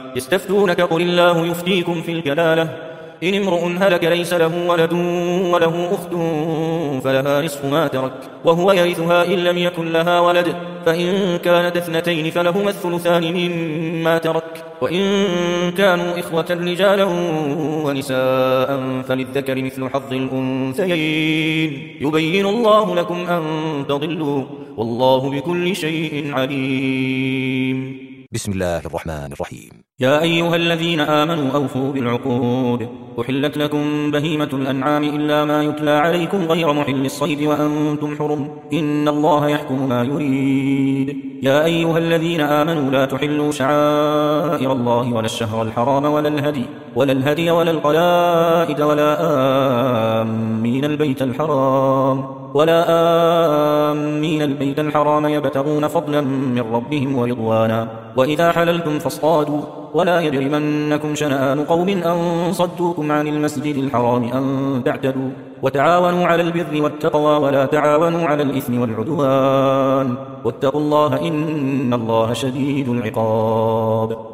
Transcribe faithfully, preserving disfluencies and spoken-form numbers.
يستفتونك قل الله يفتيكم في الكلالة إن امرؤ هلك ليس له ولد وله أخت فلها نصف ما ترك وهو يرثها إن لم يكن لها ولد فإن كانت اثنتين فلهما الثلثان مما ترك وإن كانوا إخوة رجالا ونساء فللذكر مثل حظ الأنثيين يبين الله لكم أن تضلوا والله بكل شيء عليم. بسم الله الرحمن الرحيم. يا أيها الذين آمنوا أوفوا بالعقود أحلت لكم بهيمة الأنعام إلا ما يتلى عليكم غير محل الصيد وأنتم حرم إن الله يحكم ما يريد. يا أيها الذين آمنوا لا تحلوا شعائر الله ولا الشهر الحرام ولا الهدي ولا الهدي ولا القلائد ولا آمين البيت الحرام ولا آمين البيت الحرام يبتغون فضلا من ربهم ورضوانا وإذا حللتم فاصطادوا ولا يجرمنكم شنآن قوم أن صدوكم عن المسجد الحرام أن تعتدوا وتعاونوا على البر والتقوى ولا تعاونوا على الإثم والعدوان واتقوا الله إن الله شديد العقاب.